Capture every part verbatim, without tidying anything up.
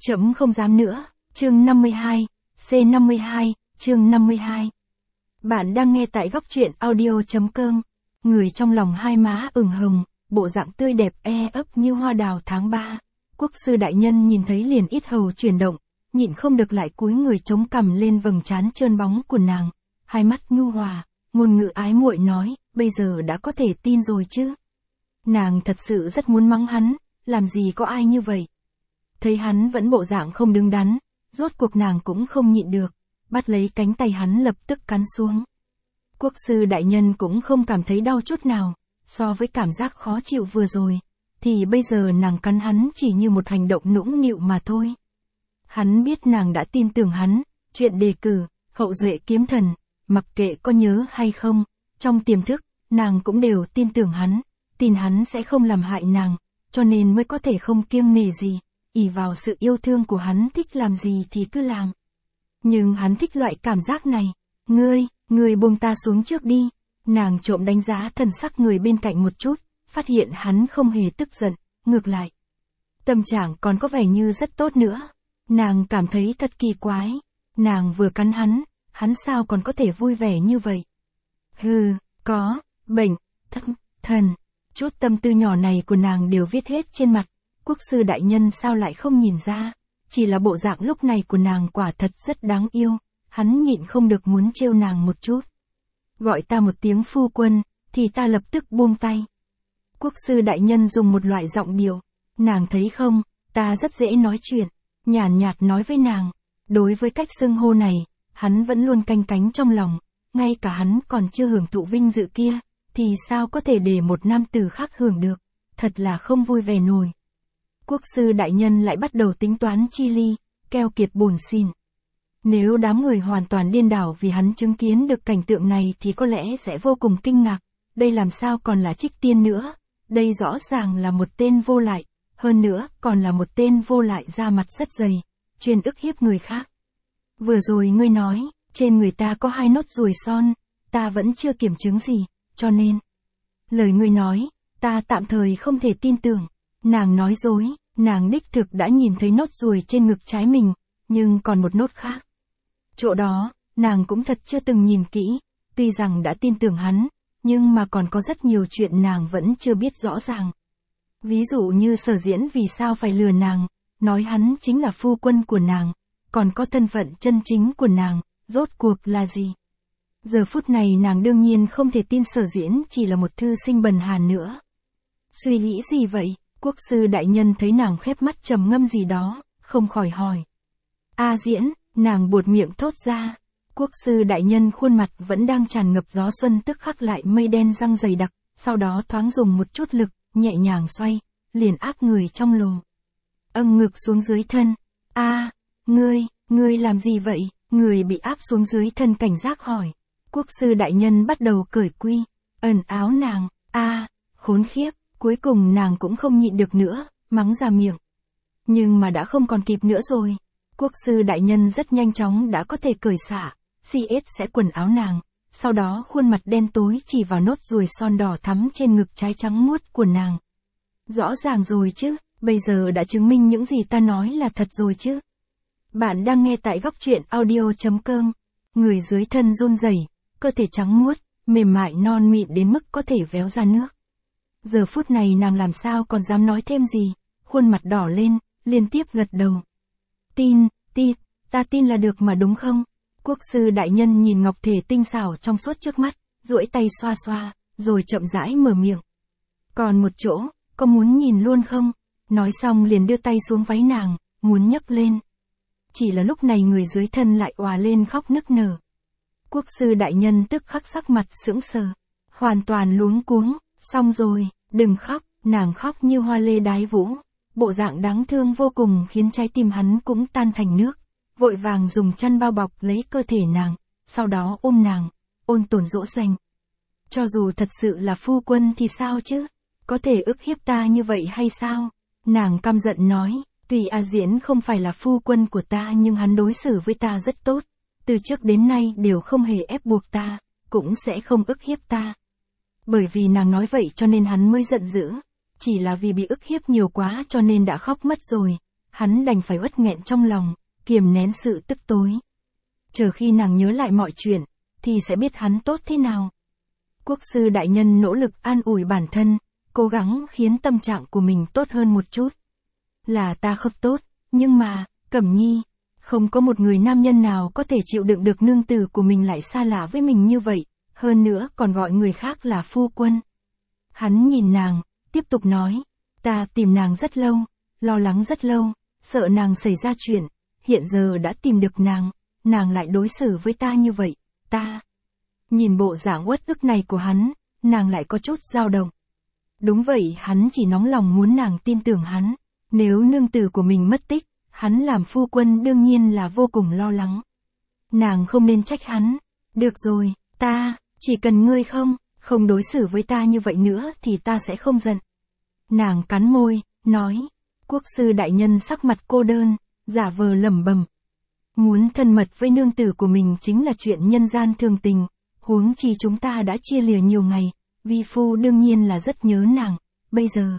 Trẫm không dám nữa, chương năm mươi hai, C năm mươi hai, chương năm mươi hai. Bạn đang nghe tại góc truyện audio.com. Người trong lòng hai má ửng hồng, bộ dạng tươi đẹp e ấp như hoa đào tháng ba. Quốc sư đại nhân nhìn thấy liền ít hầu chuyển động, nhịn không được lại cúi người chống cằm lên vầng trán trơn bóng của nàng, hai mắt nhu hòa, ngôn ngữ ái muội nói, bây giờ đã có thể tin rồi chứ. Nàng thật sự rất muốn mắng hắn, làm gì có ai như vậy. Thấy hắn vẫn bộ dạng không đứng đắn, rốt cuộc nàng cũng không nhịn được, bắt lấy cánh tay hắn lập tức cắn xuống. Quốc sư đại nhân cũng không cảm thấy đau chút nào, so với cảm giác khó chịu vừa rồi, thì bây giờ nàng cắn hắn chỉ như một hành động nũng nịu mà thôi. Hắn biết nàng đã tin tưởng hắn, chuyện đề cử, hậu duệ kiếm thần, mặc kệ có nhớ hay không, trong tiềm thức, nàng cũng đều tin tưởng hắn, tin hắn sẽ không làm hại nàng, cho nên mới có thể không kiêng nể gì, ỷ vào sự yêu thương của hắn thích làm gì thì cứ làm. Nhưng hắn thích loại cảm giác này, ngươi, ngươi buông ta xuống trước đi, nàng trộm đánh giá thần sắc người bên cạnh một chút, phát hiện hắn không hề tức giận, ngược lại. Tâm trạng còn có vẻ như rất tốt nữa, nàng cảm thấy thật kỳ quái, nàng vừa cắn hắn, hắn sao còn có thể vui vẻ như vậy. Hừ, có, bệnh, thâm, thần, chút tâm tư nhỏ này của nàng đều viết hết trên mặt, quốc sư đại nhân sao lại không nhìn ra, chỉ là bộ dạng lúc này của nàng quả thật rất đáng yêu, hắn nhịn không được muốn trêu nàng một chút. Gọi ta một tiếng phu quân, thì ta lập tức buông tay. Quốc sư đại nhân dùng một loại giọng điệu, nàng thấy không, ta rất dễ nói chuyện, nhàn nhạt nói với nàng, đối với cách xưng hô này, hắn vẫn luôn canh cánh trong lòng, ngay cả hắn còn chưa hưởng thụ vinh dự kia, thì sao có thể để một nam tử khác hưởng được, thật là không vui vẻ nổi. Quốc sư đại nhân lại bắt đầu tính toán chi ly, keo kiệt buồn xỉn. Nếu đám người hoàn toàn điên đảo vì hắn chứng kiến được cảnh tượng này thì có lẽ sẽ vô cùng kinh ngạc, đây làm sao còn là Trích Tiên nữa, đây rõ ràng là một tên vô lại, hơn nữa còn là một tên vô lại da mặt rất dày, chuyên ức hiếp người khác. Vừa rồi ngươi nói, trên người ta có hai nốt ruồi son, ta vẫn chưa kiểm chứng gì, cho nên, lời ngươi nói, ta tạm thời không thể tin tưởng. Nàng nói dối, nàng đích thực đã nhìn thấy nốt ruồi trên ngực trái mình, nhưng còn một nốt khác. Chỗ đó, nàng cũng thật chưa từng nhìn kỹ, tuy rằng đã tin tưởng hắn, nhưng mà còn có rất nhiều chuyện nàng vẫn chưa biết rõ ràng. Ví dụ như Sở Diễn vì sao phải lừa nàng, nói hắn chính là phu quân của nàng, còn có thân phận chân chính của nàng, rốt cuộc là gì. Giờ phút này nàng đương nhiên không thể tin Sở Diễn chỉ là một thư sinh bần hàn nữa. Suy nghĩ gì vậy? Quốc sư đại nhân thấy nàng khép mắt trầm ngâm gì đó, không khỏi hỏi. A Diễn, nàng buột miệng thốt ra. Quốc sư đại nhân khuôn mặt vẫn đang tràn ngập gió xuân tức khắc lại mây đen răng dày đặc, sau đó thoáng dùng một chút lực, nhẹ nhàng xoay, liền áp người trong lồ. Âng ngực xuống dưới thân. A, ngươi, ngươi làm gì vậy? Người bị áp xuống dưới thân cảnh giác hỏi. Quốc sư đại nhân bắt đầu cởi quy, ẩn áo nàng. A, khốn khiếp. Cuối cùng nàng cũng không nhịn được nữa, mắng ra miệng. Nhưng mà đã không còn kịp nữa rồi. Quốc sư đại nhân rất nhanh chóng đã có thể cởi xả, xê ét sẽ quần áo nàng, sau đó khuôn mặt đen tối chỉ vào nốt ruồi son đỏ thắm trên ngực trái trắng muốt của nàng. Rõ ràng rồi chứ, bây giờ đã chứng minh những gì ta nói là thật rồi chứ. Bạn đang nghe tại góc truyện audio.com. Người dưới thân run rẩy, cơ thể trắng muốt, mềm mại non mịn đến mức có thể véo ra nước. Giờ phút này nàng làm sao còn dám nói thêm gì, khuôn mặt đỏ lên, liên tiếp gật đầu. Tin, tin, ta tin là được mà đúng không? Quốc sư đại nhân nhìn ngọc thể tinh xảo trong suốt trước mắt, duỗi tay xoa xoa, rồi chậm rãi mở miệng. Còn một chỗ, có muốn nhìn luôn không? Nói xong liền đưa tay xuống váy nàng, muốn nhấc lên. Chỉ là lúc này người dưới thân lại òa lên khóc nức nở. Quốc sư đại nhân tức khắc sắc mặt sững sờ, hoàn toàn luống cuống. Xong rồi, đừng khóc, nàng khóc như hoa lê đái vũ, bộ dạng đáng thương vô cùng khiến trái tim hắn cũng tan thành nước, vội vàng dùng chăn bao bọc lấy cơ thể nàng, sau đó ôm nàng, ôn tồn dỗ dành. Cho dù thật sự là phu quân thì sao chứ, có thể ức hiếp ta như vậy hay sao? Nàng căm giận nói, tuy A Diễn không phải là phu quân của ta nhưng hắn đối xử với ta rất tốt, từ trước đến nay đều không hề ép buộc ta, cũng sẽ không ức hiếp ta. Bởi vì nàng nói vậy cho nên hắn mới giận dữ, chỉ là vì bị ức hiếp nhiều quá cho nên đã khóc mất rồi, hắn đành phải uất nghẹn trong lòng, kiềm nén sự tức tối. Chờ khi nàng nhớ lại mọi chuyện, thì sẽ biết hắn tốt thế nào. Quốc sư đại nhân nỗ lực an ủi bản thân, cố gắng khiến tâm trạng của mình tốt hơn một chút. Là ta không tốt, nhưng mà, Cẩm Nhi, không có một người nam nhân nào có thể chịu đựng được nương tử của mình lại xa lạ với mình như vậy, hơn nữa còn gọi người khác là phu quân. Hắn nhìn nàng, tiếp tục nói, ta tìm nàng rất lâu, lo lắng rất lâu, sợ nàng xảy ra chuyện, hiện giờ đã tìm được nàng, nàng lại đối xử với ta như vậy, ta. Nhìn bộ dạng uất ức này của hắn, nàng lại có chút dao động. Đúng vậy, hắn chỉ nóng lòng muốn nàng tin tưởng hắn, nếu nương tử của mình mất tích, hắn làm phu quân đương nhiên là vô cùng lo lắng. Nàng không nên trách hắn, được rồi, ta, chỉ cần ngươi không, không đối xử với ta như vậy nữa thì ta sẽ không giận. Nàng cắn môi, nói, quốc sư đại nhân sắc mặt cô đơn, giả vờ lẩm bẩm. Muốn thân mật với nương tử của mình chính là chuyện nhân gian thường tình, huống chi chúng ta đã chia lìa nhiều ngày, vi phu đương nhiên là rất nhớ nàng, bây giờ.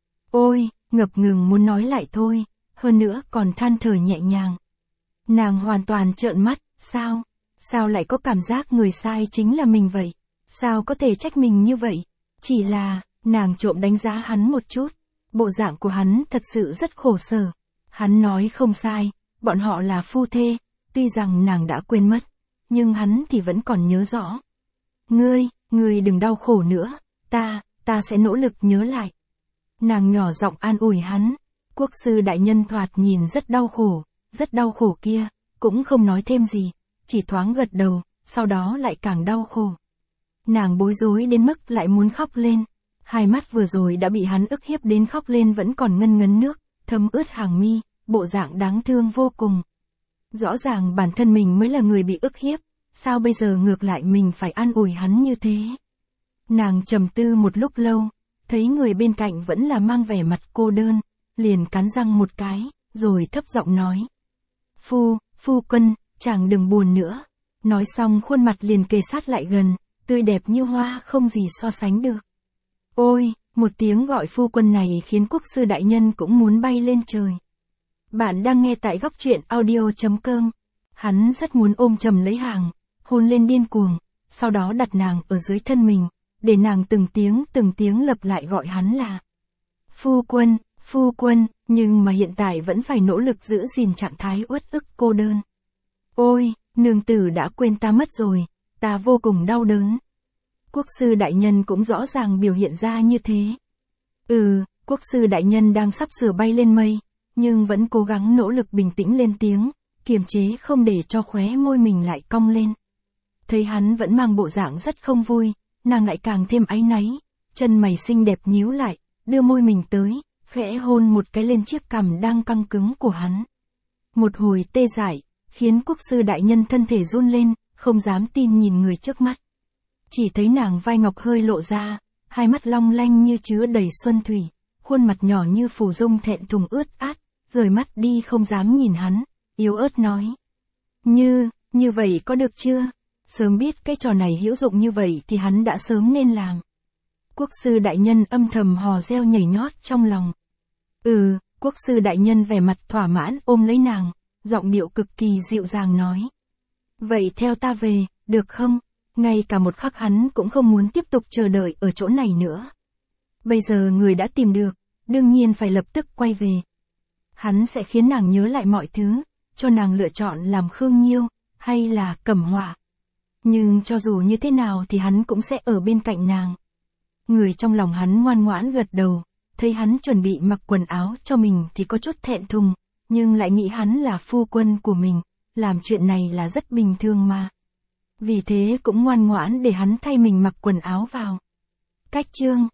Ôi, ngập ngừng muốn nói lại thôi, hơn nữa còn than thở nhẹ nhàng. Nàng hoàn toàn trợn mắt, sao? Sao lại có cảm giác người sai chính là mình vậy? Sao có thể trách mình như vậy? Chỉ là, nàng trộm đánh giá hắn một chút. Bộ dạng của hắn thật sự rất khổ sở. Hắn nói không sai, bọn họ là phu thê, tuy rằng nàng đã quên mất, nhưng hắn thì vẫn còn nhớ rõ. Ngươi, ngươi đừng đau khổ nữa, ta, ta sẽ nỗ lực nhớ lại. Nàng nhỏ giọng an ủi hắn. Quốc sư đại nhân thoạt nhìn rất đau khổ, rất đau khổ kia, cũng không nói thêm gì, chỉ thoáng gật đầu, sau đó lại càng đau khổ. Nàng bối rối đến mức lại muốn khóc lên, hai mắt vừa rồi đã bị hắn ức hiếp đến khóc lên vẫn còn ngân ngấn nước, thấm ướt hàng mi, bộ dạng đáng thương vô cùng. Rõ ràng bản thân mình mới là người bị ức hiếp, sao bây giờ ngược lại mình phải an ủi hắn như thế? Nàng trầm tư một lúc lâu, thấy người bên cạnh vẫn là mang vẻ mặt cô đơn, liền cắn răng một cái, rồi thấp giọng nói. Phu, phu quân, chàng đừng buồn nữa. Nói xong khuôn mặt liền kề sát lại gần, tươi đẹp như hoa không gì so sánh được. Ôi, một tiếng gọi phu quân này khiến quốc sư đại nhân cũng muốn bay lên trời. Bạn đang nghe tại góc truyện audio chấm com. Hắn rất muốn ôm chầm lấy hàng, hôn lên điên cuồng, sau đó đặt nàng ở dưới thân mình, để nàng từng tiếng từng tiếng lặp lại gọi hắn là phu quân, phu quân, nhưng mà hiện tại vẫn phải nỗ lực giữ gìn trạng thái uất ức cô đơn. Ôi, nương tử đã quên ta mất rồi, ta vô cùng đau đớn. Quốc sư đại nhân cũng rõ ràng biểu hiện ra như thế. Ừ, quốc sư đại nhân đang sắp sửa bay lên mây, nhưng vẫn cố gắng nỗ lực bình tĩnh lên tiếng, kiềm chế không để cho khóe môi mình lại cong lên. Thấy hắn vẫn mang bộ dạng rất không vui, nàng lại càng thêm áy náy, chân mày xinh đẹp nhíu lại, đưa môi mình tới, khẽ hôn một cái lên chiếc cằm đang căng cứng của hắn. Một hồi tê dại, khiến quốc sư đại nhân thân thể run lên, không dám tin nhìn người trước mắt. Chỉ thấy nàng vai ngọc hơi lộ ra, hai mắt long lanh như chứa đầy xuân thủy, khuôn mặt nhỏ như phù dung thẹn thùng ướt át, rời mắt đi không dám nhìn hắn, yếu ớt nói. Như, như vậy có được chưa? Sớm biết cái trò này hữu dụng như vậy thì hắn đã sớm nên làm. Quốc sư đại nhân âm thầm hò reo nhảy nhót trong lòng. Ừ, quốc sư đại nhân vẻ mặt thỏa mãn ôm lấy nàng, giọng điệu cực kỳ dịu dàng nói. Vậy theo ta về, được không? Ngay cả một khắc hắn cũng không muốn tiếp tục chờ đợi ở chỗ này nữa. Bây giờ người đã tìm được, đương nhiên phải lập tức quay về. Hắn sẽ khiến nàng nhớ lại mọi thứ, cho nàng lựa chọn làm Khương Nhiêu, hay là Cẩm Họa. Nhưng cho dù như thế nào thì hắn cũng sẽ ở bên cạnh nàng. Người trong lòng hắn ngoan ngoãn gật đầu, thấy hắn chuẩn bị mặc quần áo cho mình thì có chút thẹn thùng, nhưng lại nghĩ hắn là phu quân của mình, làm chuyện này là rất bình thường mà. Vì thế cũng ngoan ngoãn để hắn thay mình mặc quần áo vào. Cách chương